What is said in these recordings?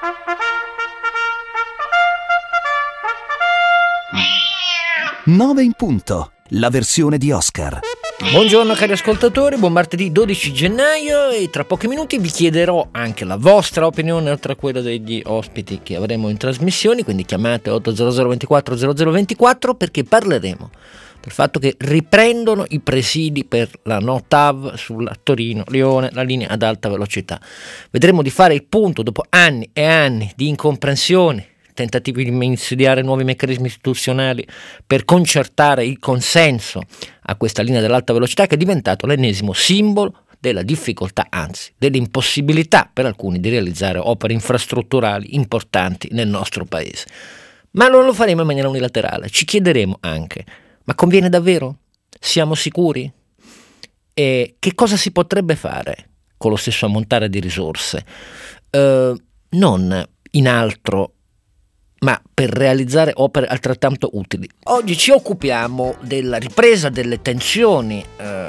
Nove in punto, la versione di Oscar. Buongiorno cari ascoltatori, buon martedì 12 gennaio e tra pochi minuti vi chiederò anche la vostra opinione oltre a quella degli ospiti che avremo in trasmissione, quindi chiamate 800 24 0024 perché parleremo del fatto che riprendono i presidi per la NOTAV sulla Torino-Lione, la linea ad alta velocità. Vedremo di fare il punto dopo anni e anni di incomprensioni, tentativi di insediare nuovi meccanismi istituzionali per concertare il consenso a questa linea dell'alta velocità che è diventato l'ennesimo simbolo della difficoltà, anzi dell'impossibilità per alcuni di realizzare opere infrastrutturali importanti nel nostro paese. Ma non lo faremo in maniera unilaterale, ci chiederemo anche: ma conviene davvero? Siamo sicuri? E che cosa si potrebbe fare con lo stesso ammontare di risorse? Non in altro, ma per realizzare opere altrettanto utili. Oggi ci occupiamo della ripresa delle tensioni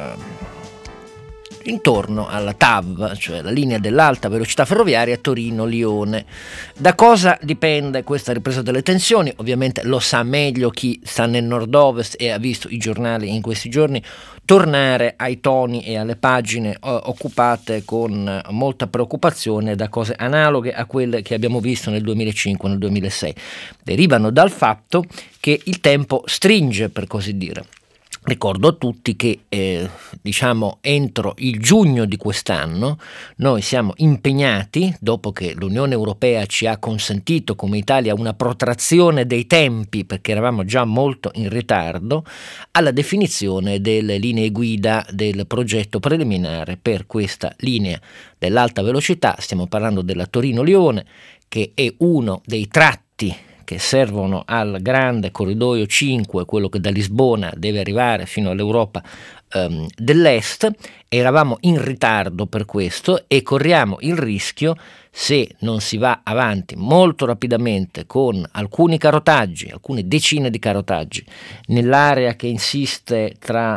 intorno alla TAV, cioè la linea dell'alta velocità ferroviaria Torino-Lione. Da cosa dipende questa ripresa delle tensioni? Ovviamente lo sa meglio chi sta nel nord-ovest e ha visto i giornali in questi giorni tornare ai toni e alle pagine occupate con molta preoccupazione da cose analoghe a quelle che abbiamo visto nel 2005 e nel 2006. Derivano dal fatto che il tempo stringe, per così dire. Ricordo a tutti che entro il giugno di quest'anno noi siamo impegnati, dopo che l'Unione Europea ci ha consentito come Italia una protrazione dei tempi perché eravamo già molto in ritardo, alla definizione delle linee guida del progetto preliminare per questa linea dell'alta velocità. Stiamo parlando della Torino-Lione, che è uno dei tratti che servono al grande corridoio 5, quello che da Lisbona deve arrivare fino all'Europa dell'Est. Eravamo in ritardo per questo e corriamo il rischio, se non si va avanti molto rapidamente con alcuni carotaggi, alcune decine di carotaggi, nell'area che insiste tra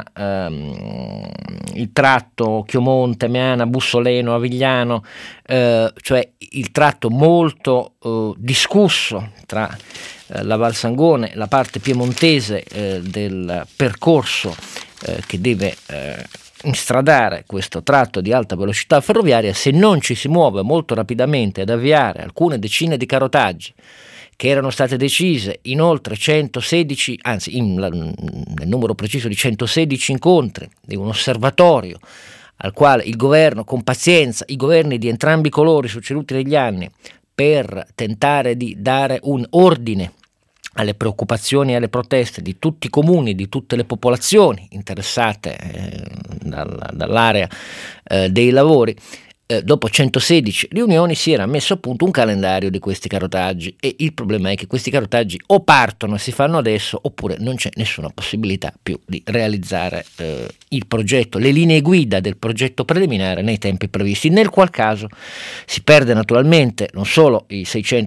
il tratto Chiomonte, Meana, Bussoleno, Avigliano, cioè il tratto molto discusso tra la Val Sangone, la parte piemontese del percorso che deve instradare questo tratto di alta velocità ferroviaria. Se non ci si muove molto rapidamente ad avviare alcune decine di carotaggi che erano state decise in oltre 116, anzi nel numero preciso di 116 incontri di un osservatorio al quale il governo, con pazienza, i governi di entrambi i colori succeduti negli anni, per tentare di dare un ordine alle preoccupazioni e alle proteste di tutti i comuni, di tutte le popolazioni interessate dall'area dei lavori, dopo 116 riunioni si era messo a punto un calendario di questi carotaggi, e il problema è che questi carotaggi o partono e si fanno adesso, oppure non c'è nessuna possibilità più di realizzare il progetto, le linee guida del progetto preliminare nei tempi previsti, nel qual caso si perde naturalmente non solo i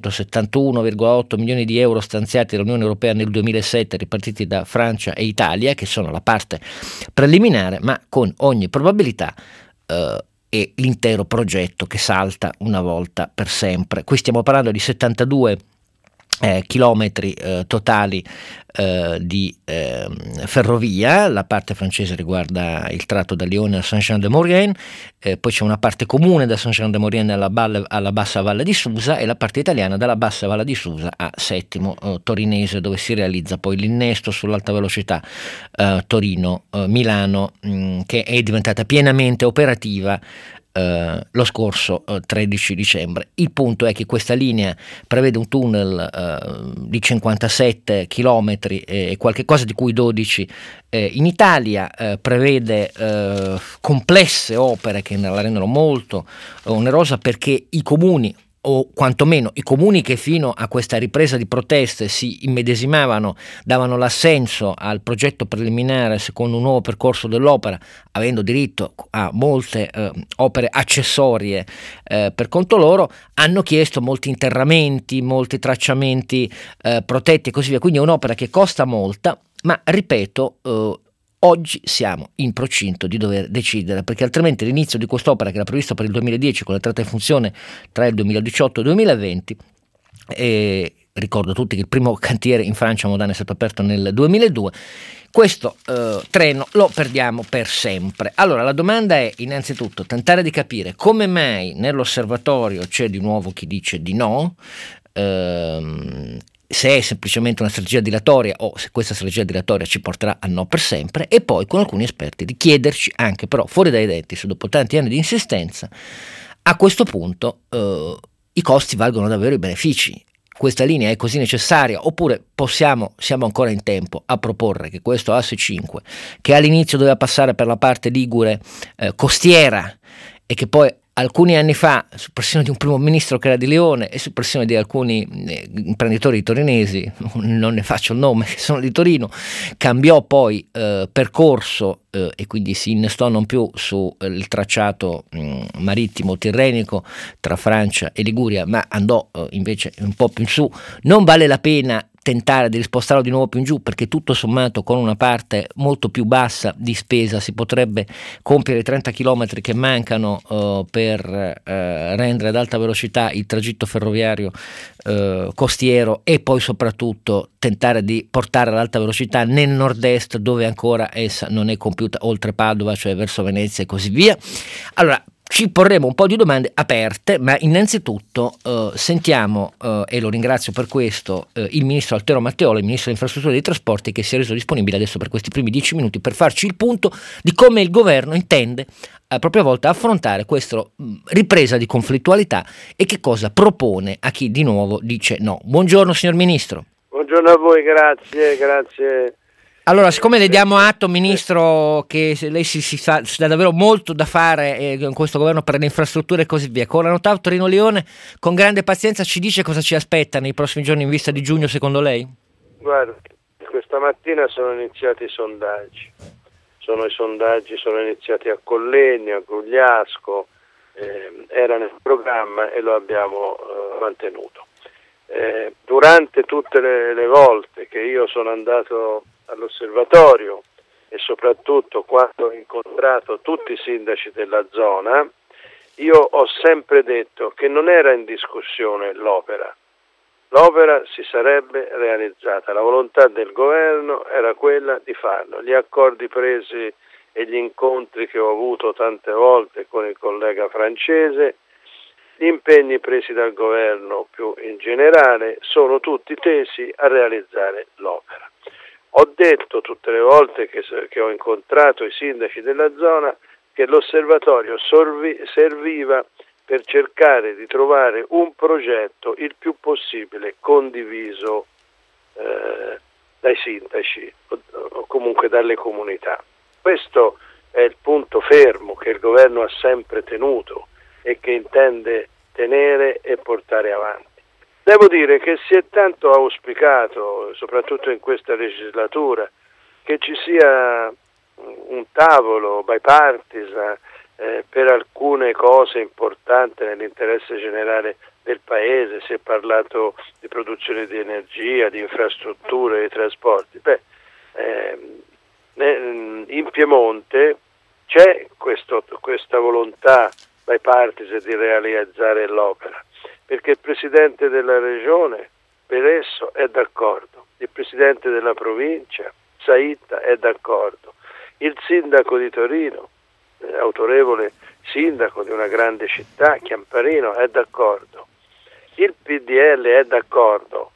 671,8 milioni di euro stanziati dall'Unione Europea nel 2007 ripartiti da Francia e Italia, che sono la parte preliminare, ma con ogni probabilità e l'intero progetto che salta una volta per sempre. Qui stiamo parlando di 72 chilometri totali di ferrovia. La parte francese riguarda il tratto da Lione a Saint-Jean-de-Maurienne, poi c'è una parte comune da Saint-Jean-de-Maurienne alla bassa Valle di Susa, e la parte italiana dalla bassa Valle di Susa a Settimo Torinese, dove si realizza poi l'innesto sull'alta velocità Torino-Milano, che è diventata pienamente operativa lo scorso 13 dicembre. Il punto è che questa linea prevede un tunnel di 57 chilometri e qualche cosa, di cui 12 in Italia, prevede complesse opere che la rendono molto onerosa, perché i comuni, o quantomeno i comuni che fino a questa ripresa di proteste si immedesimavano, davano l'assenso al progetto preliminare secondo un nuovo percorso dell'opera, avendo diritto a molte opere accessorie per conto loro, hanno chiesto molti interramenti, molti tracciamenti protetti e così via. Quindi è un'opera che costa molta, ma ripeto, oggi siamo in procinto di dover decidere, perché altrimenti l'inizio di quest'opera, che era previsto per il 2010 con l'entrata in funzione tra il 2018 e il 2020, ricordo a tutti che il primo cantiere in Francia a Modane è stato aperto nel 2002, questo treno lo perdiamo per sempre. Allora la domanda è innanzitutto tentare di capire come mai nell'osservatorio c'è di nuovo chi dice di no, se è semplicemente una strategia dilatoria o se questa strategia dilatoria ci porterà al no per sempre, e poi con alcuni esperti di chiederci anche però fuori dai denti se dopo tanti anni di insistenza a questo punto i costi valgono davvero i benefici. Questa linea è così necessaria, oppure siamo ancora in tempo a proporre che questo Asse 5, che all'inizio doveva passare per la parte ligure costiera e che poi alcuni anni fa, su pressione di un primo ministro che era di Leone e su pressione di alcuni imprenditori torinesi, non ne faccio il nome, che sono di Torino, cambiò poi percorso e quindi si innestò non più sul tracciato marittimo tirrenico tra Francia e Liguria, ma andò invece un po' più in su. Non vale la pena tentare di spostarlo di nuovo più in giù, perché tutto sommato con una parte molto più bassa di spesa si potrebbe compiere i 30 km che mancano per rendere ad alta velocità il tragitto ferroviario costiero, e poi soprattutto tentare di portare l'alta velocità nel nord-est, dove ancora essa non è compiuta, oltre Padova, cioè verso Venezia e così via. Allora ci porremo un po' di domande aperte, ma innanzitutto sentiamo, e lo ringrazio per questo, il ministro Altero Matteola, il ministro delle infrastrutture e dei trasporti, che si è reso disponibile adesso per questi primi 10 minuti per farci il punto di come il governo intende a propria volta affrontare questa ripresa di conflittualità e che cosa propone a chi di nuovo dice no. Buongiorno signor Ministro. Buongiorno a voi, grazie. Allora, siccome le diamo atto, Ministro, che lei si dà davvero molto da fare in questo governo per le infrastrutture e così via, con la Notav Torino-Lione, con grande pazienza ci dice cosa ci aspetta nei prossimi giorni in vista di giugno, secondo lei? Guarda, questa mattina sono iniziati i sondaggi. Sono iniziati a Collegno, a Grugliasco, era nel programma e lo abbiamo mantenuto. Durante tutte le volte che io sono andato all'osservatorio e soprattutto quando ho incontrato tutti i sindaci della zona, io ho sempre detto che non era in discussione l'opera. L'opera si sarebbe realizzata, la volontà del governo era quella di farlo. Gli accordi presi e gli incontri che ho avuto tante volte con il collega francese, gli impegni presi dal governo più in generale, sono tutti tesi a realizzare l'opera. Ho detto tutte le volte che ho incontrato i sindaci della zona che l'osservatorio serviva per cercare di trovare un progetto il più possibile condiviso dai sindaci o comunque dalle comunità. Questo è il punto fermo che il governo ha sempre tenuto e che intende tenere e portare avanti. Devo dire che si è tanto auspicato, soprattutto in questa legislatura, che ci sia un tavolo bipartisan per alcune cose importanti nell'interesse generale del Paese. Si è parlato di produzione di energia, di infrastrutture, di trasporti. In Piemonte c'è questa volontà bipartisan di realizzare l'opera, perché il Presidente della Regione per esso è d'accordo, il Presidente della Provincia, Saitta, è d'accordo, il Sindaco di Torino, autorevole Sindaco di una grande città, Chiamparino, è d'accordo, il PDL è d'accordo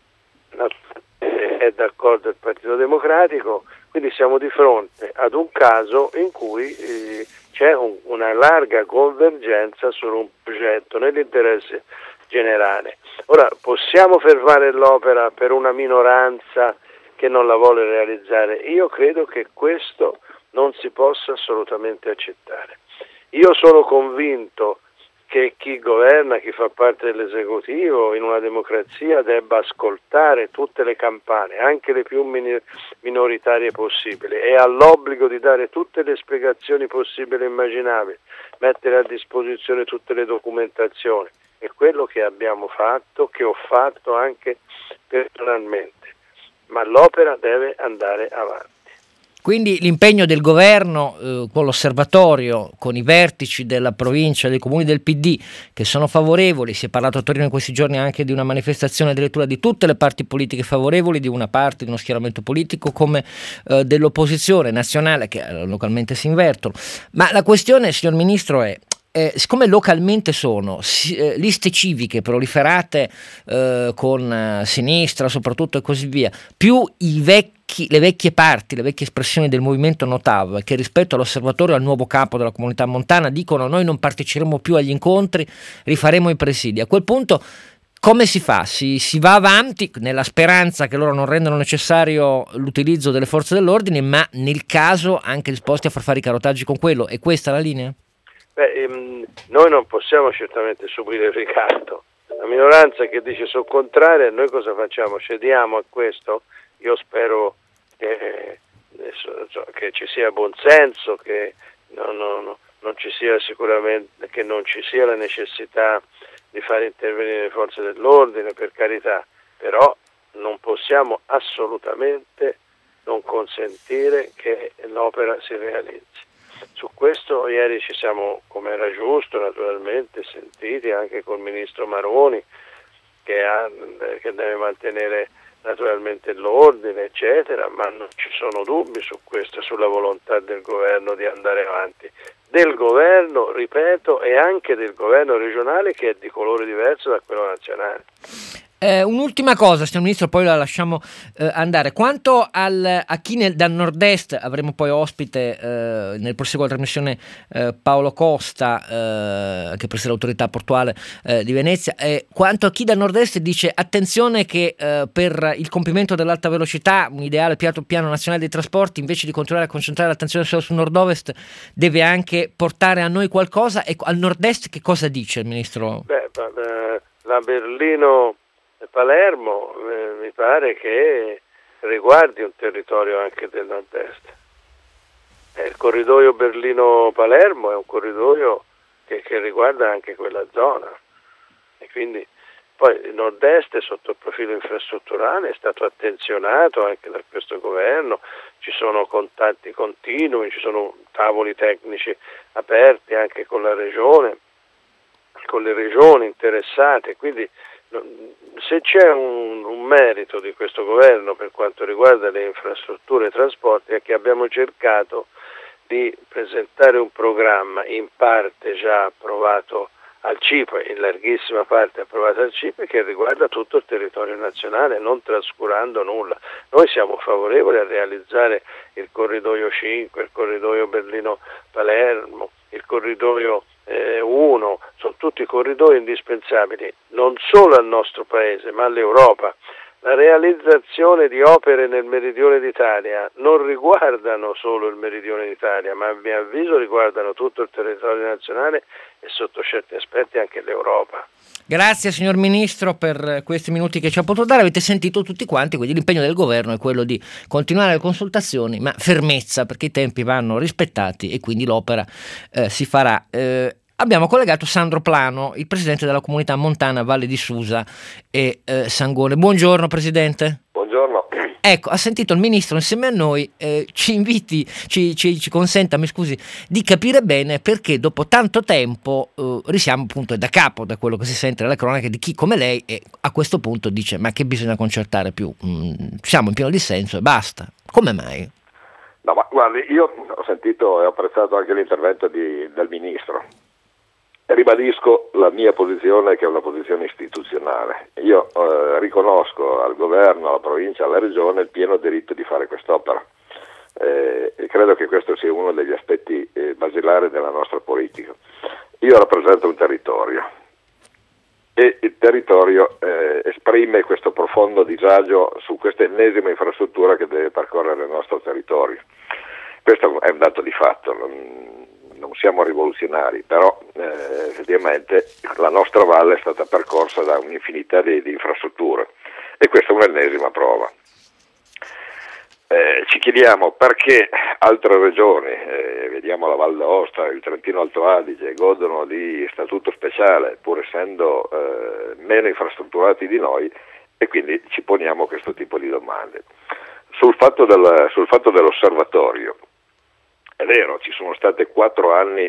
il Partito Democratico, quindi siamo di fronte ad un caso in cui c'è una larga convergenza su un progetto nell'interesse generale. Ora, possiamo fermare l'opera per una minoranza che non la vuole realizzare? Io credo che questo non si possa assolutamente accettare. Io sono convinto che chi governa, chi fa parte dell'esecutivo in una democrazia debba ascoltare tutte le campane, anche le più minoritarie possibili, e ha l'obbligo di dare tutte le spiegazioni possibili e immaginabili, mettere a disposizione tutte le documentazioni. È quello che abbiamo fatto, che ho fatto anche personalmente, ma l'opera deve andare avanti. Quindi l'impegno del governo con l'osservatorio, con i vertici della provincia, dei comuni del PD che sono favorevoli, si è parlato a Torino in questi giorni anche di una manifestazione addirittura di tutte le parti politiche favorevoli, di una parte, di uno schieramento politico come dell'opposizione nazionale che localmente si invertono. Ma la questione, signor Ministro, è siccome localmente sono liste civiche proliferate con sinistra soprattutto e così via, più le vecchie parti, le vecchie espressioni del movimento Notav, che rispetto all'osservatorio, al nuovo capo della comunità montana, dicono noi non parteciperemo più agli incontri, rifaremo i presidi. A quel punto come si fa? Si va avanti nella speranza che loro non rendano necessario l'utilizzo delle forze dell'ordine, ma nel caso anche disposti a far fare i carotaggi con quello. È questa la linea? Noi non possiamo certamente subire il ricatto. La minoranza che dice sono contraria, noi cosa facciamo? Cediamo a questo? Io spero che ci sia buonsenso, che non ci sia sicuramente, che non ci sia la necessità di fare intervenire le forze dell'ordine, per carità, però non possiamo assolutamente non consentire che l'opera si realizzi. Su questo ieri ci siamo, come era giusto naturalmente, sentiti anche col ministro Maroni che deve mantenere naturalmente l'ordine eccetera, ma non ci sono dubbi su questo, sulla volontà del governo di andare avanti, del governo, ripeto, e anche del governo regionale che è di colore diverso da quello nazionale. Un'ultima cosa, signor Ministro, poi la lasciamo andare. Quanto a chi dal nord-est, avremo poi ospite nel proseguo della trasmissione Paolo Costa, che presiede l'autorità portuale di Venezia, quanto a chi dal nord-est dice attenzione che per il compimento dell'alta velocità, un ideale piano nazionale dei trasporti, invece di continuare a concentrare l'attenzione solo sul nord-ovest, deve anche portare a noi qualcosa. E al nord-est che cosa dice il Ministro? La Berlino-Palermo mi pare che riguardi un territorio anche del nord-est. Il corridoio Berlino-Palermo è un corridoio che riguarda anche quella zona, e quindi poi il nord-est sotto il profilo infrastrutturale è stato attenzionato anche da questo governo, ci sono contatti continui, ci sono tavoli tecnici aperti anche con la regione, con le regioni interessate, quindi se c'è un merito di questo governo per quanto riguarda le infrastrutture e i trasporti è che abbiamo cercato di presentare un programma in parte già approvato al CIPE, in larghissima parte approvato al CIPE, che riguarda tutto il territorio nazionale, non trascurando nulla. Noi siamo favorevoli a realizzare il corridoio 5, il corridoio Berlino-Palermo, il corridoio 1, sono tutti corridoi indispensabili non solo al nostro paese ma all'Europa. La realizzazione di opere nel meridione d'Italia non riguardano solo il meridione d'Italia, ma a mio avviso riguardano tutto il territorio nazionale e sotto certi aspetti anche l'Europa. Grazie signor Ministro per questi minuti che ci ha potuto dare. Avete sentito tutti quanti, quindi l'impegno del governo è quello di continuare le consultazioni, ma fermezza, perché i tempi vanno rispettati e quindi l'opera si farà. Abbiamo collegato Sandro Plano, il presidente della comunità montana Valle di Susa e Sangone. Buongiorno Presidente. Buongiorno. Ecco, ha sentito il Ministro insieme a noi, ci consenta, mi scusi, di capire bene perché dopo tanto tempo risiamo appunto da capo da quello che si sente nelle cronache di chi come lei e a questo punto dice ma che bisogna concertare più, siamo in pieno dissenso e basta. Come mai? No, ma guardi, io ho sentito e ho apprezzato anche l'intervento del Ministro. Ribadisco la mia posizione, che è una posizione istituzionale. Io riconosco al governo, alla provincia, alla regione il pieno diritto di fare quest'opera. E credo che questo sia uno degli aspetti basilari della nostra politica. Io rappresento un territorio e il territorio esprime questo profondo disagio su questa ennesima infrastruttura che deve percorrere il nostro territorio. Questo è un dato di fatto. Non siamo rivoluzionari, però effettivamente la nostra valle è stata percorsa da un'infinità di infrastrutture e questa è un'ennesima prova. Ci chiediamo perché altre regioni, vediamo la Val d'Aosta, il Trentino Alto Adige, godono di statuto speciale pur essendo meno infrastrutturati di noi, e quindi ci poniamo questo tipo di domande. sul fatto dell'osservatorio, è vero, ci sono stati 4 anni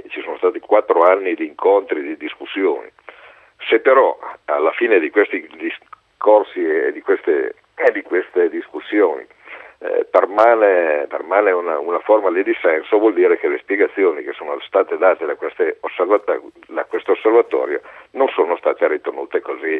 di incontri, di discussioni. Se però alla fine di questi discorsi e di queste discussioni permane una forma di dissenso, vuol dire che le spiegazioni che sono state date da questo osservatorio non sono state ritenute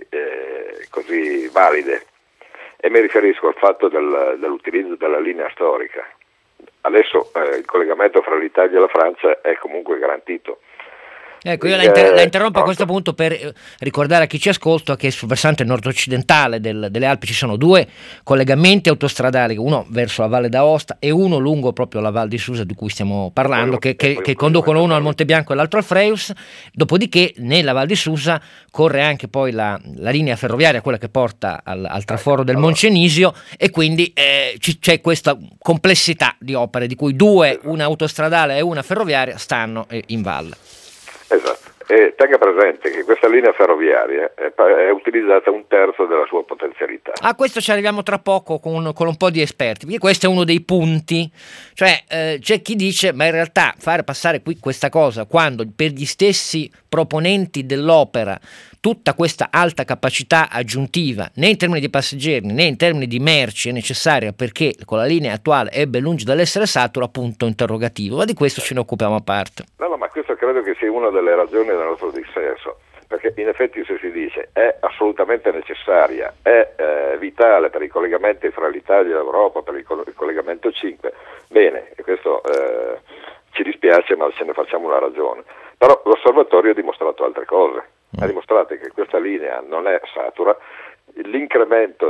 così valide. E mi riferisco al fatto dell'utilizzo della linea storica. Adesso il collegamento fra l'Italia e la Francia è comunque garantito. Ecco, io la interrompo a questo punto per ricordare a chi ci ascolta che sul versante nord-occidentale delle Alpi ci sono 2 collegamenti autostradali, uno verso la Valle d'Aosta e uno lungo proprio la Val di Susa di cui stiamo parlando, che conducono uno al Monte Bianco e l'altro al Frejus. Dopodiché nella Val di Susa corre anche poi la linea ferroviaria, quella che porta al traforo del Moncenisio, e quindi c'è questa complessità di opere, di cui 2, una autostradale e una ferroviaria, stanno in valle. Esatto, e tenga presente che questa linea ferroviaria è utilizzata 1/3 della sua potenzialità. A questo ci arriviamo tra poco con un po' di esperti, perché questo è uno dei punti, cioè c'è chi dice ma in realtà fare passare qui questa cosa quando per gli stessi proponenti dell'opera tutta questa alta capacità aggiuntiva né in termini di passeggeri né in termini di merci è necessaria perché con la linea attuale è ben lungi dall'essere saturo, appunto interrogativo, ma di questo ce ne occupiamo a parte. No, ma questo credo che sia una delle ragioni del nostro dissenso, perché in effetti se si dice è assolutamente necessaria, è vitale per i collegamenti fra l'Italia e l'Europa, per il collegamento 5, bene, e questo ci dispiace ma ce ne facciamo una ragione, però l'osservatorio ha dimostrato altre cose. Ha dimostrato che questa linea non è satura, l'incremento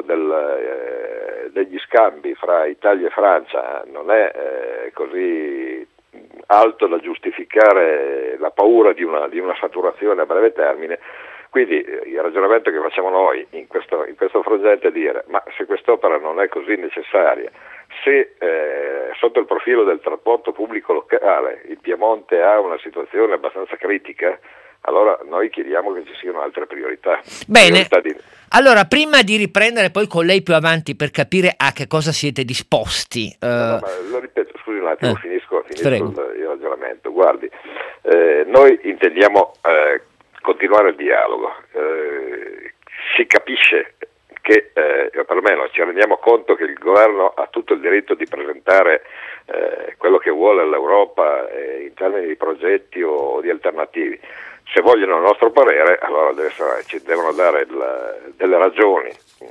degli scambi fra Italia e Francia non è così alto da giustificare la paura di una saturazione a breve termine. Quindi il ragionamento che facciamo noi in questo frangente è dire ma se quest'opera non è così necessaria, se sotto il profilo del trasporto pubblico locale il Piemonte ha una situazione abbastanza critica, allora noi chiediamo che ci siano altre priorità. Bene, allora prima di riprendere poi con lei più avanti per capire a che cosa siete disposti. No, ma lo ripeto, scusi un attimo, finisco il ragionamento. Guardi, noi intendiamo continuare il dialogo, si capisce che perlomeno ci rendiamo conto che il governo ha tutto il diritto di presentare quello che vuole all'Europa in termini di progetti o di alternativi. Se vogliono il nostro parere, allora ci devono dare delle ragioni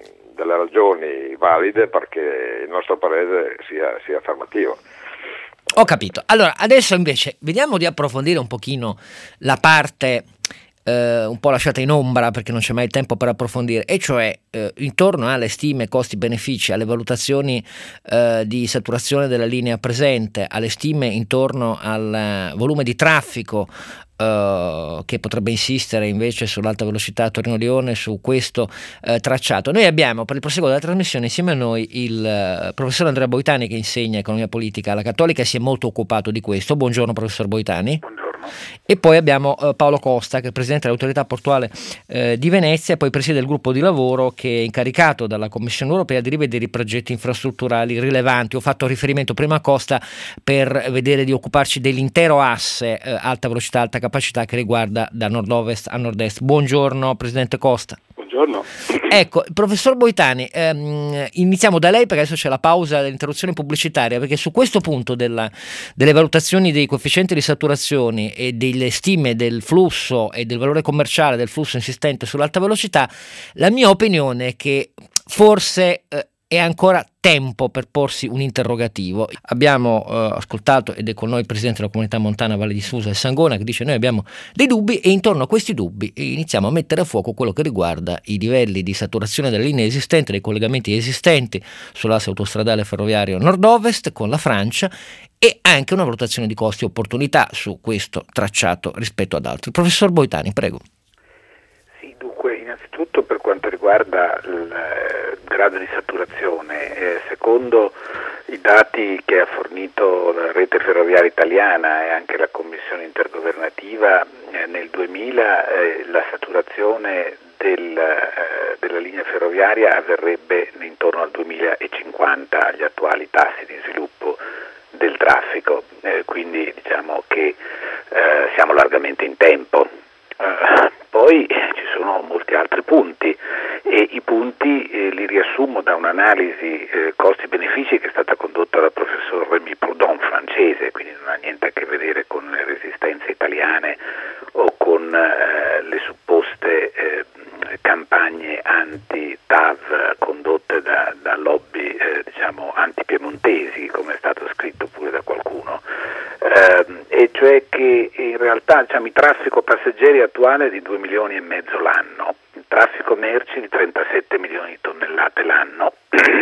valide perché il nostro parere sia affermativo. Ho capito. Allora, adesso invece vediamo di approfondire un pochino la parte un po' lasciata in ombra perché non c'è mai tempo per approfondire, e cioè intorno alle stime costi-benefici, alle valutazioni di saturazione della linea presente, alle stime intorno al volume di traffico che potrebbe insistere invece sull'alta velocità Torino-Lione, su questo tracciato. Noi abbiamo per il proseguo della trasmissione insieme a noi il professor Andrea Boitani, che insegna economia politica alla Cattolica e si è molto occupato di questo. Buongiorno professor Boitani. Buongiorno. E poi abbiamo Paolo Costa, che è presidente dell'autorità portuale di Venezia e poi presiede il gruppo di lavoro che è incaricato dalla Commissione europea di rivedere i progetti infrastrutturali rilevanti. Ho fatto riferimento prima a Costa per vedere di occuparci dell'intero asse alta velocità, alta capacità che riguarda da nord-ovest a nord-est. Buongiorno presidente Costa. Buongiorno. Ecco, professor Boitani, iniziamo da lei perché adesso c'è la pausa dell'interruzione pubblicitaria, perché su questo punto delle valutazioni dei coefficienti di saturazione e delle stime del flusso e del valore commerciale del flusso insistente sull'alta velocità, la mia opinione è che forse è ancora tempo per porsi un interrogativo. Abbiamo ascoltato, ed è con noi il presidente della comunità montana Valle di Susa e Sangona, che dice noi abbiamo dei dubbi e intorno a questi dubbi iniziamo a mettere a fuoco quello che riguarda i livelli di saturazione delle linee esistenti, dei collegamenti esistenti sull'asse autostradale ferroviario nord-ovest con la Francia, e anche una valutazione di costi e opportunità su questo tracciato rispetto ad altri. Professor Boitani, prego. Sì, dunque innanzitutto per quanto riguarda il grado di saturazione, secondo i dati che ha fornito la rete ferroviaria italiana e anche la commissione intergovernativa, nel 2000 la saturazione della linea ferroviaria avverrebbe intorno al 2050. 50 agli attuali tassi di sviluppo del traffico, quindi diciamo che siamo largamente in tempo. Poi ci sono molti altri punti e i punti li riassumo da un'analisi costi-benefici che è stata condotta dal professor Rémy Proudhon, francese, quindi non ha niente a che vedere con le resistenze italiane o con le supposte campagne anti-TAV condotte da lobby diciamo anti-piemontesi, come è stato scritto pure da qualcuno, e cioè che in realtà diciamo, il traffico passeggeri attuale è di 2 milioni e mezzo l'anno, il traffico merci di 37 milioni di tonnellate l'anno,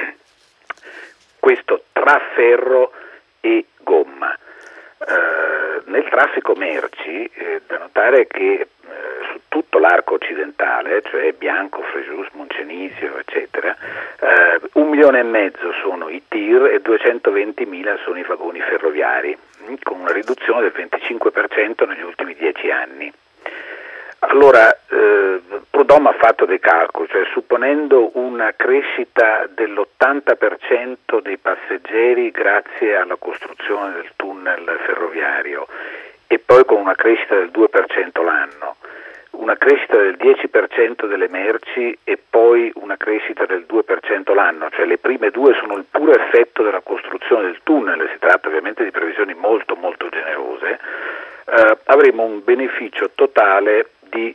questo tra ferro e gomma. Nel traffico merci da notare che su tutto l'arco occidentale, cioè Bianco, Frejus, Moncenisio, eccetera, 1 milione e mezzo sono i TIR e 220.000 sono i vagoni ferroviari, con una riduzione del 25% negli ultimi 10 anni. Allora, Proudhon ha fatto dei calcoli, cioè supponendo una crescita dell'80% dei passeggeri grazie alla costruzione del tunnel ferroviario e poi con una crescita del 2% l'anno, una crescita del 10% delle merci e poi una crescita del 2% l'anno, cioè le prime due sono il puro effetto della costruzione del tunnel, si tratta ovviamente di previsioni molto molto generose, avremo un beneficio totale di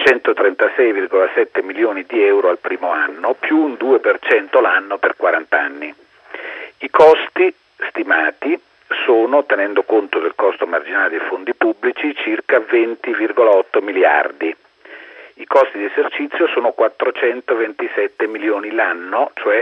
136,7 milioni di euro al primo anno, più un 2% l'anno per 40 anni. I costi stimati sono, tenendo conto del costo marginale dei fondi pubblici, circa 20,8 miliardi. I costi di esercizio sono 427 milioni l'anno, cioè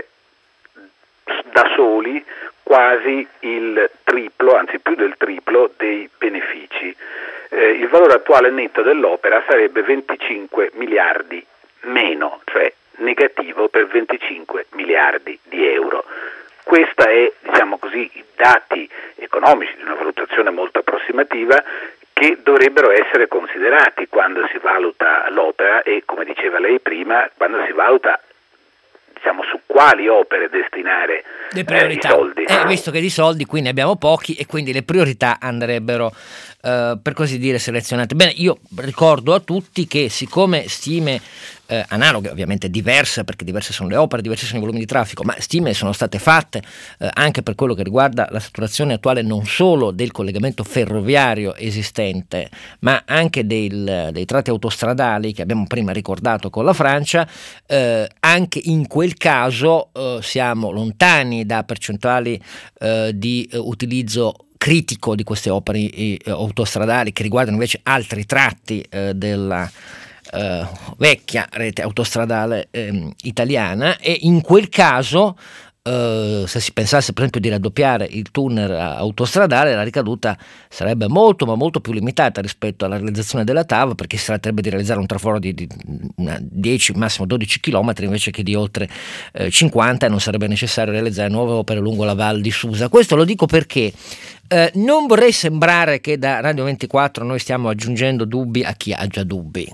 da soli quasi il triplo, anzi più del triplo dei benefici. Il valore attuale netto dell'opera sarebbe 25 miliardi meno, cioè negativo per 25 miliardi di euro. Questa è, diciamo così, i dati economici di una valutazione molto approssimativa che dovrebbero essere considerati quando si valuta l'opera e, come diceva lei prima, quando si valuta diciamo su quali opere destinare le priorità. I soldi. Visto che di soldi qui ne abbiamo pochi e quindi le priorità andrebbero per così dire selezionate. Bene, io ricordo a tutti che siccome stime analoghe, ovviamente diverse, perché diverse sono le opere, diversi sono i volumi di traffico, ma stime sono state fatte anche per quello che riguarda la saturazione attuale non solo del collegamento ferroviario esistente, ma anche dei tratti autostradali che abbiamo prima ricordato con la Francia. Anche in quel caso siamo lontani da percentuali di utilizzo critico di queste opere autostradali che riguardano invece altri tratti della vecchia rete autostradale italiana, e in quel caso se si pensasse per esempio di raddoppiare il tunnel autostradale, la ricaduta sarebbe molto ma molto più limitata rispetto alla realizzazione della TAV, perché si tratterebbe di realizzare un traforo di 10 massimo 12 km invece che di oltre 50, e non sarebbe necessario realizzare nuove opere lungo la Val di Susa. Questo lo dico perché non vorrei sembrare che da Radio 24 noi stiamo aggiungendo dubbi a chi ha già dubbi.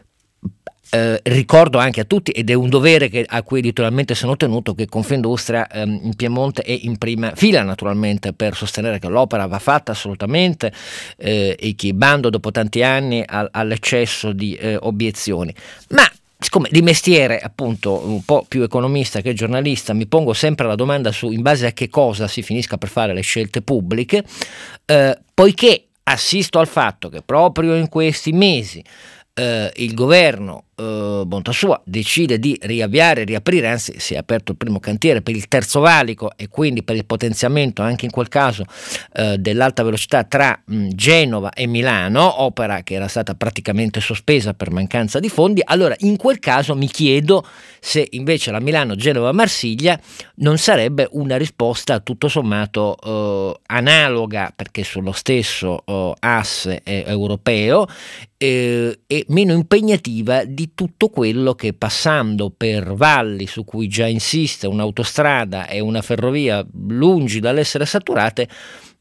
Ricordo anche a tutti, ed è un dovere a cui editorialmente sono tenuto, che Confindustria in Piemonte è in prima fila naturalmente per sostenere che l'opera va fatta assolutamente, e che bando dopo tanti anni all'eccesso di obiezioni. Ma siccome di mestiere appunto un po' più economista che giornalista mi pongo sempre la domanda su in base a che cosa si finisca per fare le scelte pubbliche, poiché assisto al fatto che proprio in questi mesi il governo, bontà sua, decide di riaprire, anzi si è aperto il primo cantiere per il terzo valico e quindi per il potenziamento anche in quel caso dell'alta velocità tra Genova e Milano, opera che era stata praticamente sospesa per mancanza di fondi. Allora in quel caso mi chiedo se invece la Milano-Genova-Marsiglia non sarebbe una risposta tutto sommato analoga, perché sullo stesso asse europeo, e meno impegnativa di tutto quello che, passando per valli su cui già insiste un'autostrada e una ferrovia lungi dall'essere saturate,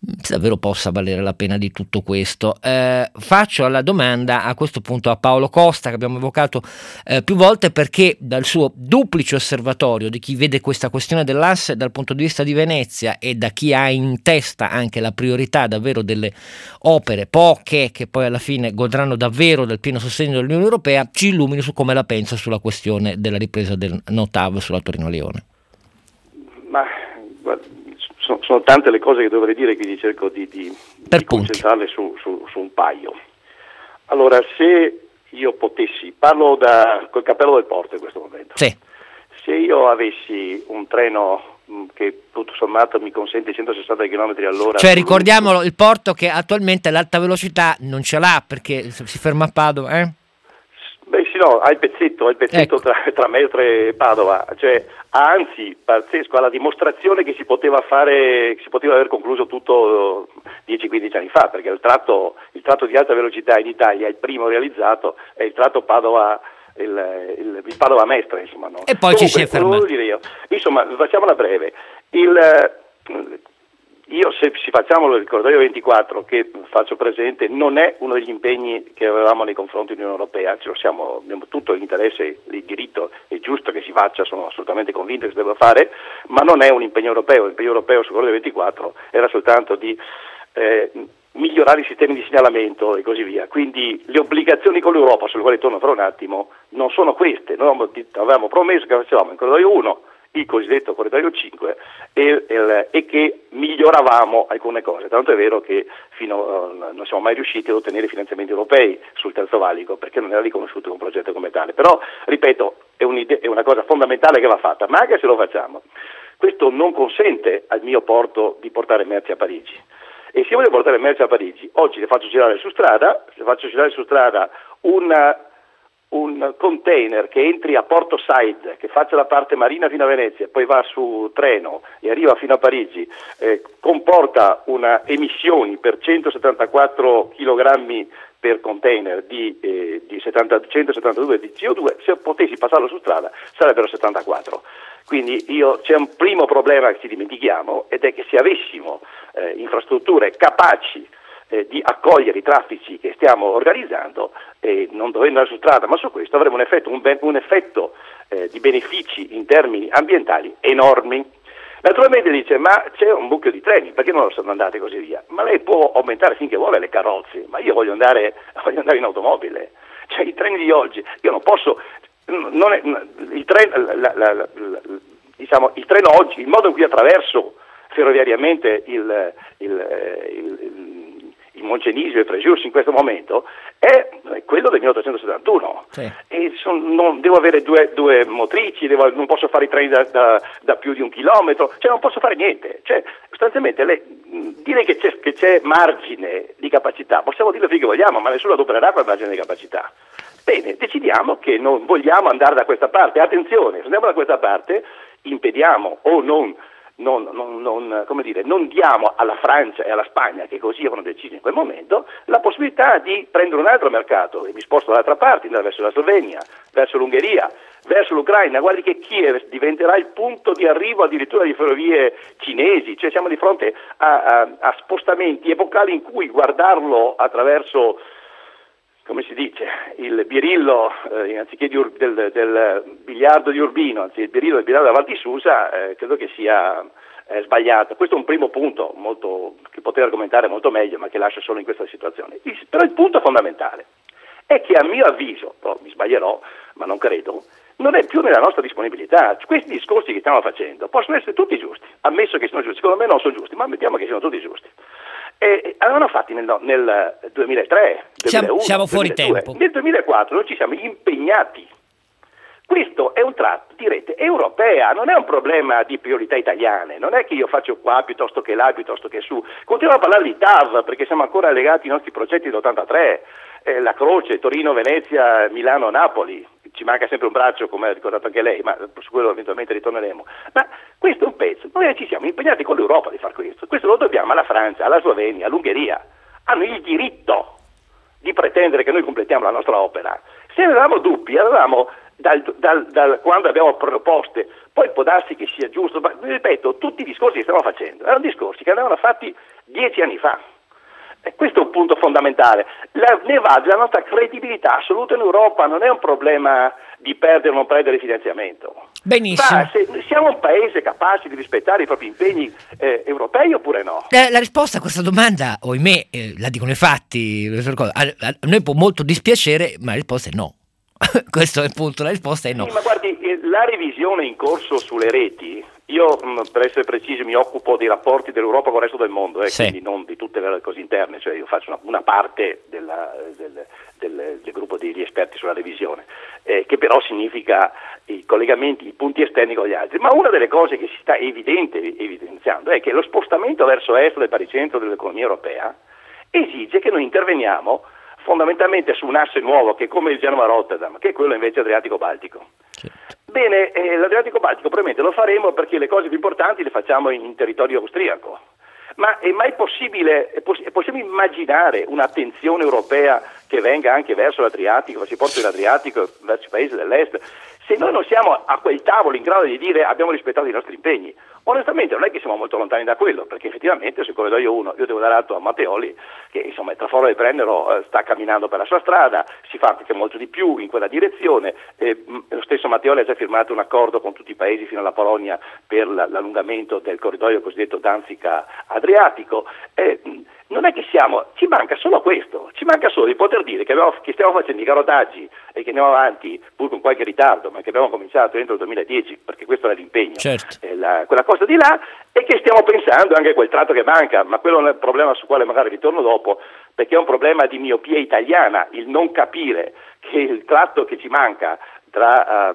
se davvero possa valere la pena di tutto questo. Faccio la domanda a questo punto a Paolo Costa, che abbiamo evocato più volte, perché dal suo duplice osservatorio di chi vede questa questione dell'asse dal punto di vista di Venezia e da chi ha in testa anche la priorità davvero delle opere, poche che poi alla fine godranno davvero del pieno sostegno dell'Unione Europea, ci illumini su come la pensa sulla questione della ripresa del NOTAV sulla Torino-Lione. Ma guarda, sono tante le cose che dovrei dire, quindi cerco di concentrarle su un paio. Allora, se io potessi, parlo col cappello del porto in questo momento. Sì. Se io avessi un treno che tutto sommato mi consente 160 km all'ora. Cioè, ricordiamolo, il porto che attualmente l'alta velocità non ce l'ha perché si ferma a Padova, Beh sì, no, ha il pezzetto ecco, tra Mestre e Padova, cioè anzi pazzesco, alla dimostrazione che si poteva aver concluso tutto 10-15 anni fa, perché il tratto di alta velocità in Italia, il primo realizzato, è il tratto Padova, il Padova Mestre, insomma, no? E poi comunque, ci si è fermato. Insomma, facciamola breve. Io se facciamo il corridoio 24, che faccio presente, non è uno degli impegni che avevamo nei confronti dell'Unione Europea, abbiamo tutto l'interesse, il diritto, è giusto che si faccia, sono assolutamente convinto che si debba fare, ma non è un impegno europeo. L'impegno europeo sul corridoio 24 era soltanto di migliorare i sistemi di segnalamento e così via. Quindi le obbligazioni con l'Europa, sulle quali torno fra un attimo, non sono queste. Noi avevamo promesso che facevamo il corridoio 1, il cosiddetto corridoio 5 e che miglioravamo alcune cose, tanto è vero che non siamo mai riusciti ad ottenere finanziamenti europei sul terzo valico perché non era riconosciuto un progetto come tale, però ripeto è una cosa fondamentale che va fatta, ma anche se lo facciamo questo non consente al mio porto di portare merci a Parigi, e se io voglio portare merci a Parigi oggi le faccio girare su strada un container che entri a Porto Said, che faccia la parte marina fino a Venezia, poi va su treno e arriva fino a Parigi, comporta emissioni per 174 kg per container di 172 di CO2, se potessi passarlo su strada sarebbero 74. Quindi c'è un primo problema che ci dimentichiamo, ed è che se avessimo infrastrutture capaci di accogliere i traffici che stiamo organizzando, non dovendo andare su strada, ma su questo avremo un effetto di benefici in termini ambientali enormi. Naturalmente dice, ma c'è un mucchio di treni, perché non sono andate così via? Ma lei può aumentare finché vuole le carrozze, ma io voglio andare in automobile. Cioè i treni di oggi, io non posso, il treno oggi, il modo in cui attraverso ferroviariamente il Moncenisio e Frejus in questo momento è quello del 1871, sì. E non devo avere due motrici, non posso fare i treni da più di 1 chilometro, cioè non posso fare niente, cioè sostanzialmente dire che c'è margine di capacità, possiamo dirlo finché vogliamo, ma nessuno adopererà quel margine di capacità. Bene, decidiamo che non vogliamo andare da questa parte, attenzione, se andiamo da questa parte impediamo o non diamo alla Francia e alla Spagna, che così avevano deciso in quel momento, la possibilità di prendere un altro mercato, e mi sposto dall'altra parte, verso la Slovenia, verso l'Ungheria, verso l'Ucraina. Guardi che Kiev diventerà il punto di arrivo addirittura di ferrovie cinesi, cioè siamo di fronte a spostamenti epocali in cui guardarlo attraverso, come si dice, il birillo anziché del biliardo di Urbino, anzi il birillo del biliardo della Val di Susa, credo che sia sbagliato. Questo è un primo punto che potrei argomentare molto meglio, ma che lascio solo in questa situazione. Però il punto fondamentale è che a mio avviso, mi sbaglierò, ma non credo, non è più nella nostra disponibilità. Questi discorsi che stiamo facendo possono essere tutti giusti, ammesso che siano giusti, secondo me non sono giusti, ma ammettiamo che siano tutti giusti. Avevano fatti nel 2003, 2001, siamo fuori 2002. tempo. Nel 2004 noi ci siamo impegnati. Questo è un tratto di rete europea, non è un problema di priorità italiane, non è che io faccio qua piuttosto che là, piuttosto che su. Continuiamo a parlare di TAV perché siamo ancora legati ai nostri progetti dell'83, la Croce, Torino, Venezia, Milano, Napoli. Ci manca sempre un braccio, come ha ricordato anche lei, ma su quello eventualmente ritorneremo. Ma questo è un pezzo, noi ci siamo impegnati con l'Europa di fare questo lo dobbiamo alla Francia, alla Slovenia, all'Ungheria, hanno il diritto di pretendere che noi completiamo la nostra opera. Se ne avevamo dubbi, avevamo quando abbiamo proposte, poi può darsi che sia giusto, ma ripeto, tutti i discorsi che stiamo facendo erano discorsi che andavano fatti 10 anni fa. E questo è un punto fondamentale. Ne va della nostra credibilità assoluta in Europa, non è un problema di perdere o non perdere finanziamento. Benissimo. Ma se siamo un paese capace di rispettare i propri impegni europei oppure no? La risposta a questa domanda, ohimè, la dicono i fatti, a noi può molto dispiacere, ma la risposta è no. Questo è il punto, la risposta è no. Sì, ma guardi, la revisione in corso sulle reti, io per essere preciso mi occupo dei rapporti dell'Europa con il resto del mondo, sì. Quindi non di tutte le cose interne, cioè io faccio una parte del gruppo degli esperti sulla revisione, che però significa i collegamenti, i punti esterni con gli altri, ma una delle cose che si sta evidenziando è che lo spostamento verso est del baricentro dell'economia europea esige che noi interveniamo fondamentalmente su un asse nuovo che è come il Genova-Rotterdam, che è quello invece Adriatico-Baltico. Certo. Bene, l'Adriatico-Baltico probabilmente lo faremo perché le cose più importanti le facciamo in territorio austriaco. Ma è mai possibile, possiamo immaginare un'attenzione europea che venga anche verso l'Adriatico, che si porti l'Adriatico verso i paesi dell'est? Se noi non siamo a quel tavolo in grado di dire abbiamo rispettato i nostri impegni, onestamente non è che siamo molto lontani da quello, perché effettivamente sul corridoio 1 io devo dare atto a Matteoli che insomma il traforo del Brennero sta camminando per la sua strada, si fa anche molto di più in quella direzione, lo stesso Matteoli ha già firmato un accordo con tutti i paesi fino alla Polonia per l'allungamento del corridoio cosiddetto Danzica-Adriatico. Non è che ci manca solo questo, ci manca solo di poter dire che stiamo facendo i carotaggi e che andiamo avanti pur con qualche ritardo, ma che abbiamo cominciato entro il 2010, perché questo era l'impegno, certo. Quella cosa di là, e che stiamo pensando anche a quel tratto che manca, ma quello è un problema su quale magari ritorno dopo, perché è un problema di miopia italiana, il non capire che il tratto che ci manca tra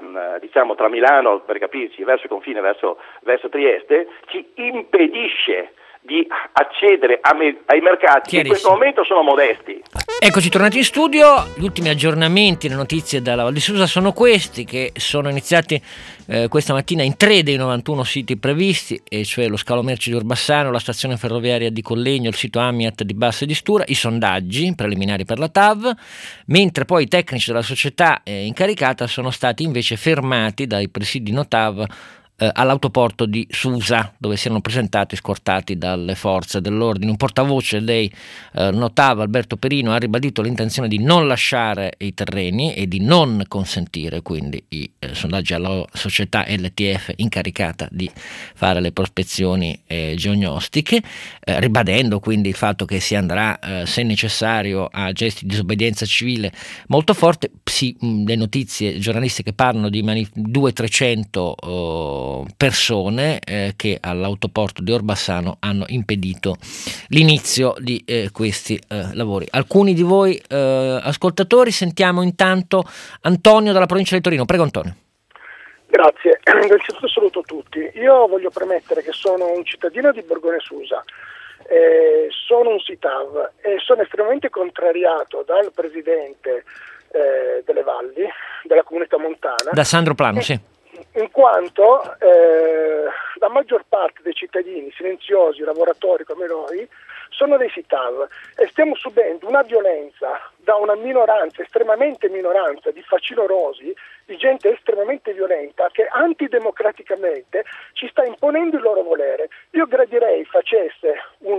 Milano, per capirci, verso il confine, verso Trieste, ci impedisce di accedere ai mercati che in questo momento sono modesti. Eccoci tornati in studio, gli ultimi aggiornamenti, le notizie dalla Val di Susa sono questi, che sono iniziati questa mattina in 3 dei 91 siti previsti, e cioè lo scalo merci di Orbassano, la stazione ferroviaria di Collegno, il sito Amiat di Basse di Stura, i sondaggi preliminari per la TAV, mentre poi i tecnici della società incaricata sono stati invece fermati dai presidi NOTAV all'autoporto di Susa, dove si erano presentati scortati dalle forze dell'ordine. Un portavoce dei NOTAV, Alberto Perino, ha ribadito l'intenzione di non lasciare i terreni e di non consentire quindi i sondaggi alla società LTF incaricata di fare le prospezioni geognostiche, ribadendo quindi il fatto che si andrà se necessario a gesti di disobbedienza civile molto forte. Le notizie giornalistiche parlano di 200-300 persone che all'autoporto di Orbassano hanno impedito l'inizio di questi lavori. Alcuni di voi ascoltatori, sentiamo intanto Antonio dalla provincia di Torino. Prego Antonio. Grazie, innanzitutto saluto tutti. Io voglio premettere che sono un cittadino di Borgone Susa, sono un SITAV e sono estremamente contrariato dal presidente delle Valli, della comunità montana, da Sandro Plano, sì. In quanto la maggior parte dei cittadini silenziosi, lavoratori come noi, sono dei SITAV e stiamo subendo una violenza da una minoranza, estremamente minoranza, di facinorosi, di gente estremamente violenta che antidemocraticamente ci sta imponendo il loro volere. Io gradirei facesse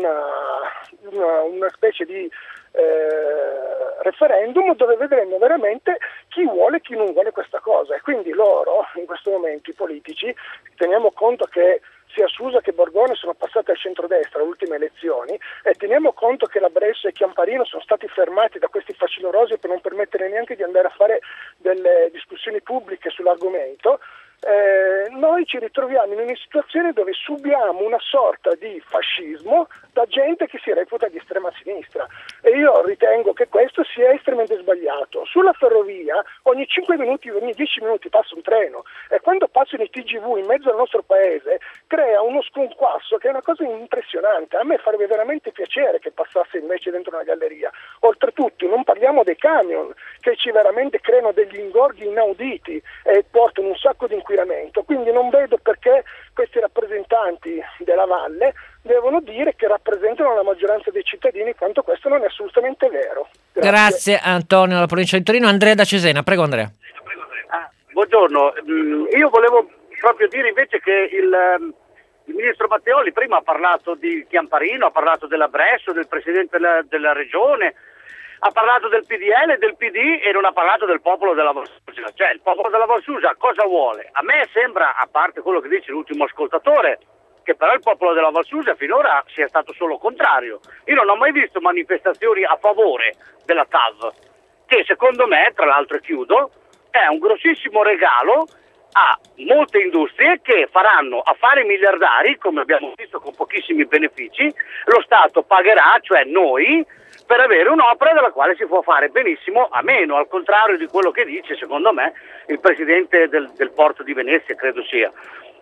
una specie di referendum dove vedremo veramente chi vuole e chi non vuole questa cosa, e quindi loro in questo momento, i politici, teniamo conto che sia Susa che Borgone sono passate al centrodestra alle ultime elezioni, e teniamo conto che la Brescia e Chiamparino sono stati fermati da questi facinorosi per non permettere neanche di andare a fare delle discussioni pubbliche sull'argomento. Noi ci ritroviamo in una situazione dove subiamo una sorta di fascismo da gente che si reputa di estrema sinistra, e io ritengo che questo sia estremamente sbagliato. Sulla ferrovia ogni 5 minuti, ogni 10 minuti passa un treno, e quando passano i TGV in mezzo al nostro paese crea uno sconquasso che è una cosa impressionante. A me farebbe veramente piacere che passasse invece dentro una galleria. Oltretutto non parliamo dei camion che ci veramente creano degli ingorghi inauditi e portano un sacco di inquinamento, quindi non vedo perché questi rappresentanti della Valle devono dire che rappresentano la maggioranza dei cittadini, quanto questo non è assolutamente vero. Grazie Antonio dalla provincia di Torino. Andrea da Cesena, prego Andrea. Buongiorno, io volevo proprio dire invece che il ministro Matteoli prima ha parlato di Chiamparino, ha parlato della Bresso, del presidente della regione, ha parlato del PDL, del PD e non ha parlato del popolo della Valsusa. Cioè, il popolo della Valsusa cosa vuole? A me sembra, a parte quello che dice l'ultimo ascoltatore, che però il popolo della Valsusa finora sia stato solo contrario. Io non ho mai visto manifestazioni a favore della TAV, che secondo me, tra l'altro e chiudo, è un grossissimo regalo a molte industrie che faranno affari miliardari, come abbiamo visto, con pochissimi benefici. Lo Stato pagherà, cioè noi, per avere un'opera della quale si può fare benissimo a meno, al contrario di quello che dice, secondo me, il presidente del porto di Venezia, credo sia,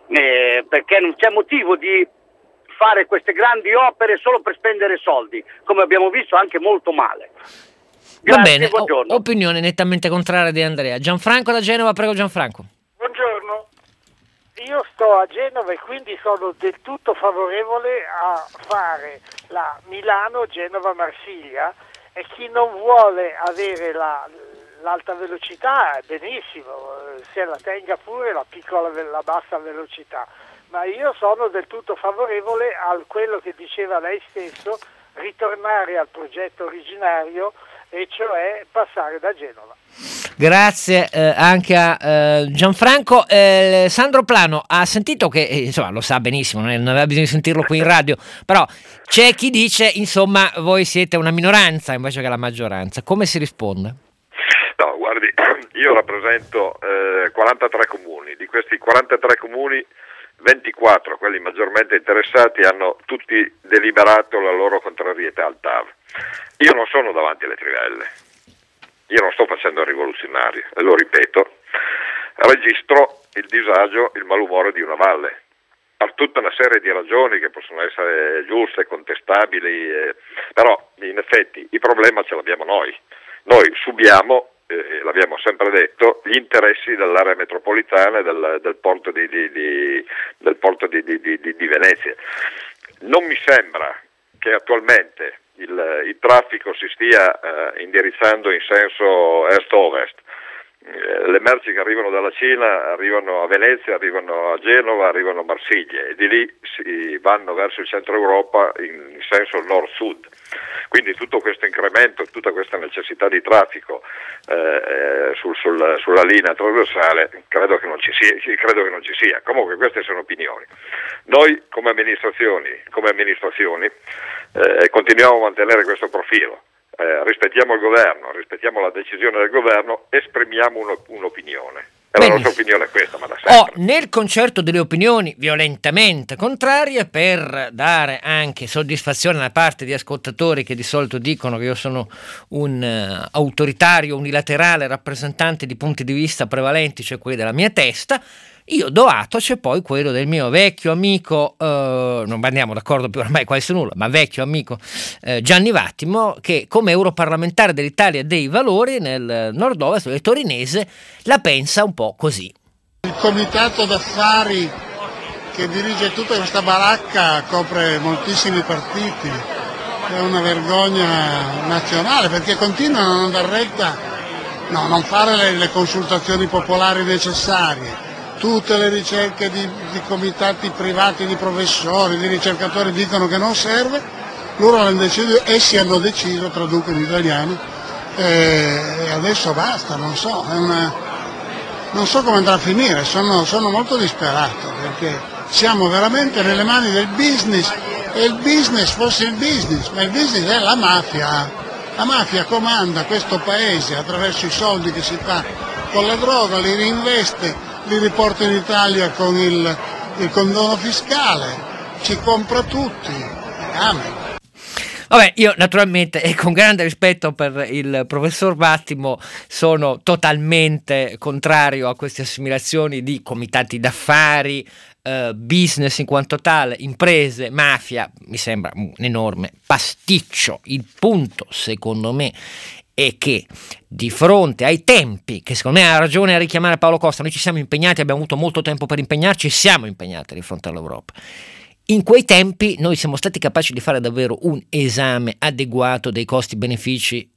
perché non c'è motivo di fare queste grandi opere solo per spendere soldi, come abbiamo visto anche molto male. Grazie, va bene, opinione nettamente contraria di Andrea. Gianfranco da Genova, prego Gianfranco. Buongiorno, io sto a Genova e quindi sono del tutto favorevole a fare la Milano-Genova-Marsiglia, e chi non vuole avere l'alta velocità benissimo, se la tenga pure la bassa velocità, ma io sono del tutto favorevole a quello che diceva lei stesso, ritornare al progetto originario, e cioè passare da Genova. Grazie anche a Gianfranco. Sandro Plano ha sentito che, insomma, lo sa benissimo, non aveva bisogno di sentirlo qui in radio, però c'è chi dice, insomma, voi siete una minoranza invece che la maggioranza. Come si risponde? No, guardi, io rappresento 43 comuni, di questi 43 comuni 24, quelli maggiormente interessati, hanno tutti deliberato la loro contrarietà al TAV. Io non sono davanti alle trivelle, io non sto facendo il rivoluzionario, e lo ripeto, registro il disagio, il malumore di una valle, per tutta una serie di ragioni che possono essere giuste, contestabili, però in effetti il problema ce l'abbiamo noi subiamo, l'abbiamo sempre detto, gli interessi dell'area metropolitana e del porto di Venezia. Non mi sembra che attualmente il traffico si stia indirizzando in senso est-ovest. Le merci che arrivano dalla Cina arrivano a Venezia, arrivano a Genova, arrivano a Marsiglia, e di lì si vanno verso il centro Europa in senso nord-sud. Quindi tutto questo incremento, tutta questa necessità di traffico sulla linea trasversale credo che non ci sia. Comunque queste sono opinioni. Noi come amministrazioni continuiamo a mantenere questo profilo. Rispettiamo il governo, rispettiamo la decisione del governo, esprimiamo un'opinione. E la nostra opinione è questa, ma da sempre. Nel concerto delle opinioni violentemente contrarie, per dare anche soddisfazione da parte di ascoltatori che di solito dicono che io sono un autoritario, unilaterale rappresentante di punti di vista prevalenti, cioè quelli della mia testa, io do atto, c'è poi quello del mio vecchio amico, non andiamo d'accordo più ormai quasi su nulla, ma vecchio amico Gianni Vattimo, che come europarlamentare dell'Italia dei Valori nel nord-ovest, il torinese, la pensa un po' così. Il comitato d'affari che dirige tutta questa baracca copre moltissimi partiti, è una vergogna nazionale, perché continuano a non dar retta, non fare le consultazioni popolari necessarie. Tutte le ricerche di comitati privati, di professori, di ricercatori dicono che non serve, loro hanno deciso, essi hanno deciso, traduco in italiano, e adesso basta, non so come andrà a finire, sono molto disperato, perché siamo veramente nelle mani del business, e il business fosse il business, ma il business è la mafia. La mafia comanda questo paese attraverso i soldi che si fa con la droga, li reinveste, li riporta in Italia con il condono fiscale, ci compra tutti. Amen. Vabbè, io naturalmente e con grande rispetto per il professor Vattimo sono totalmente contrario a queste assimilazioni di comitati d'affari, business in quanto tale, imprese, mafia. Mi sembra un enorme pasticcio. Il punto, secondo me, è che di fronte ai tempi, che secondo me ha ragione a richiamare Paolo Costa, noi ci siamo impegnati, abbiamo avuto molto tempo per impegnarci, siamo impegnati di fronte all'Europa. In quei tempi noi siamo stati capaci di fare davvero un esame adeguato dei costi-benefici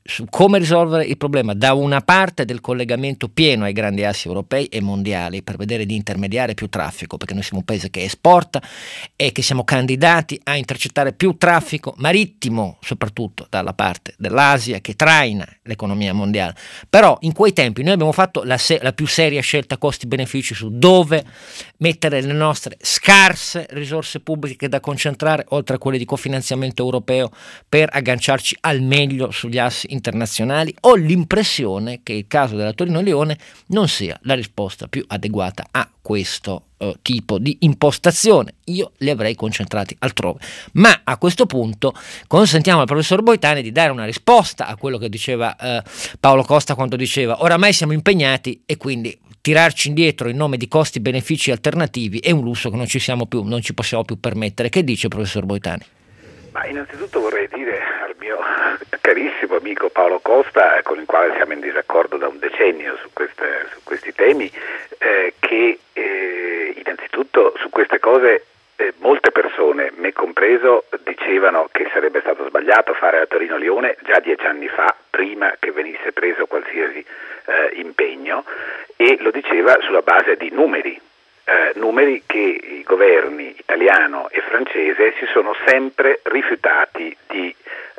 su come risolvere il problema da una parte del collegamento pieno ai grandi assi europei e mondiali per vedere di intermediare più traffico, perché noi siamo un paese che esporta e che siamo candidati a intercettare più traffico marittimo, soprattutto dalla parte dell'Asia, che traina l'economia mondiale. Però in quei tempi noi abbiamo fatto la più seria scelta costi-benefici su dove mettere le nostre scarse risorse pubbliche da concentrare, oltre a quelle di cofinanziamento europeo, per agganciarci al meglio sugli assi internazionali. Ho l'impressione che il caso della Torino-Lione non sia la risposta più adeguata a questo tipo di impostazione. Io li avrei concentrati altrove, ma a questo punto consentiamo al professor Boitani di dare una risposta a quello che diceva Paolo Costa quando diceva oramai siamo impegnati e quindi tirarci indietro in nome di costi-benefici alternativi è un lusso che non ci possiamo più permettere. Che dice il professor Boitani? Ma innanzitutto vorrei dire al mio carissimo amico Paolo Costa, con il quale siamo in disaccordo da un decennio su questi temi, che innanzitutto su queste cose molte persone, me compreso, dicevano che sarebbe stato sbagliato fare la Torino-Lione già 10 anni fa, prima che venisse preso qualsiasi impegno, e lo diceva sulla base di numeri che i governi italiano e francese si sono sempre rifiutati di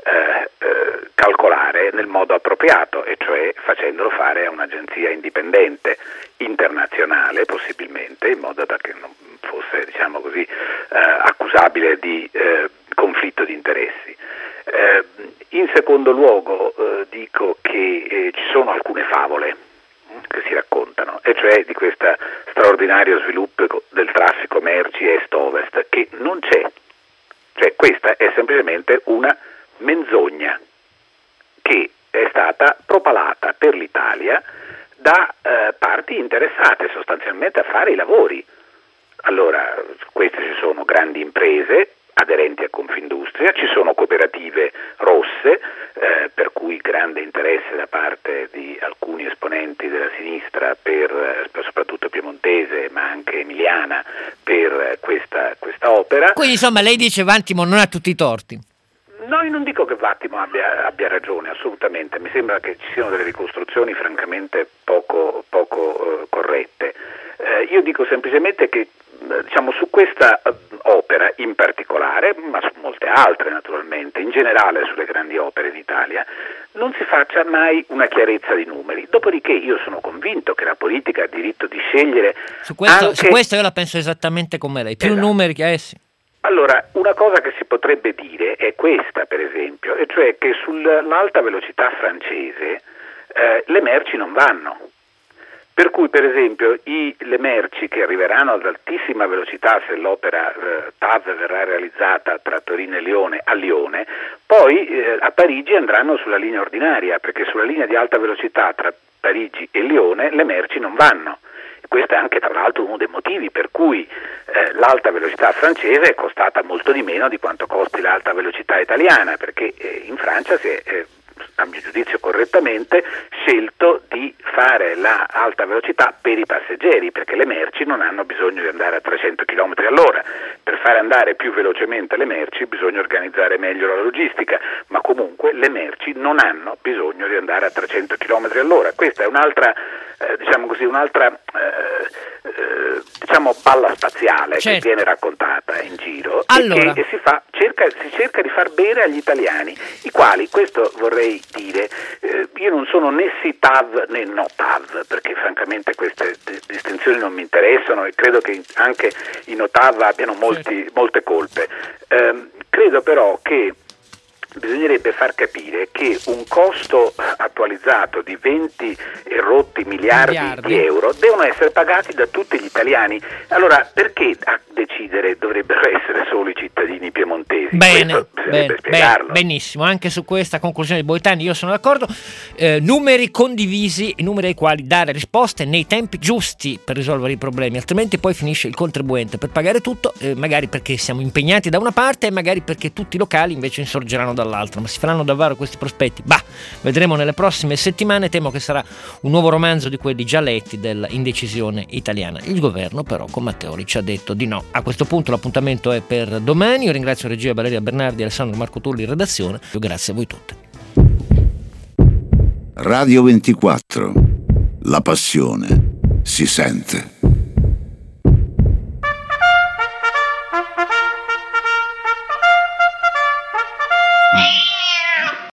calcolare nel modo appropriato, e cioè facendolo fare a un'agenzia indipendente internazionale possibilmente, in modo da che non fosse, diciamo così, accusabile di conflitto di interessi. In secondo luogo dico che ci sono alcune favole che si raccontano, e cioè di questo straordinario sviluppo del traffico merci est-ovest, che non c'è. Cioè questa è semplicemente una menzogna che è stata propalata per l'Italia da parti interessate sostanzialmente a fare i lavori. Allora, queste ci sono grandi imprese aderenti a Confindustria, ci sono cooperative rosse, per cui grande interesse da parte di alcuni esponenti della sinistra, soprattutto piemontese ma anche emiliana, per questa opera. Quindi insomma lei dice Vattimo non ha tutti i torti. No, io non dico che Vattimo abbia ragione, assolutamente. Mi sembra che ci siano delle ricostruzioni francamente poco corrette. Io dico semplicemente che diciamo su questa opera in particolare, ma su molte altre naturalmente, in generale sulle grandi opere d'Italia, non si faccia mai una chiarezza di numeri. Dopodiché io sono convinto che la politica ha diritto di scegliere. Su questo io la penso esattamente come lei, più esatto. Numeri che essi. Allora, una cosa che si potrebbe dire è questa, per esempio, e cioè che sull'alta velocità francese le merci non vanno. Per cui, per esempio, le merci che arriveranno ad altissima velocità se l'opera TAV verrà realizzata tra Torino e Lione a Lione, poi a Parigi andranno sulla linea ordinaria, perché sulla linea di alta velocità tra Parigi e Lione le merci non vanno. Questo è anche tra l'altro uno dei motivi per cui l'alta velocità francese è costata molto di meno di quanto costi l'alta velocità italiana, perché in Francia si è, a mio giudizio correttamente, scelto di fare la alta velocità per i passeggeri, perché le merci non hanno bisogno di andare a 300 km all'ora. Per fare andare più velocemente le merci bisogna organizzare meglio la logistica, ma comunque le merci non hanno bisogno di andare a 300 km all'ora. Questa è un'altra balla spaziale, certo, che viene raccontata in giro, allora, e si cerca di far bene agli italiani, i quali, questo vorrei dire, io non sono né sì TAV né no TAV, perché francamente queste distinzioni non mi interessano e credo che anche i no TAV abbiano molte colpe. Credo però che bisognerebbe far capire che un costo attualizzato di 20 e rotti miliardi di euro devono essere pagati da tutti gli italiani. Allora perché a decidere dovrebbero essere solo i cittadini piemontesi? Bene, benissimo, anche su questa conclusione di Boitani io sono d'accordo. Numeri condivisi, numeri ai quali dare risposte nei tempi giusti per risolvere i problemi, altrimenti poi finisce il contribuente per pagare tutto, magari perché siamo impegnati da una parte e magari perché tutti i locali invece insorgeranno dall'altra. Ma si faranno davvero questi prospetti? Vedremo nelle prossime settimane. Temo che sarà un nuovo romanzo di quelli già letti dell'indecisione italiana. Il governo però con Matteoli ci ha detto di no. A questo punto l'appuntamento è per domani. Io ringrazio regia Valeria Bernardi e Alessandro Marco Tulli in redazione. Grazie a voi tutti. Radio 24. La passione si sente.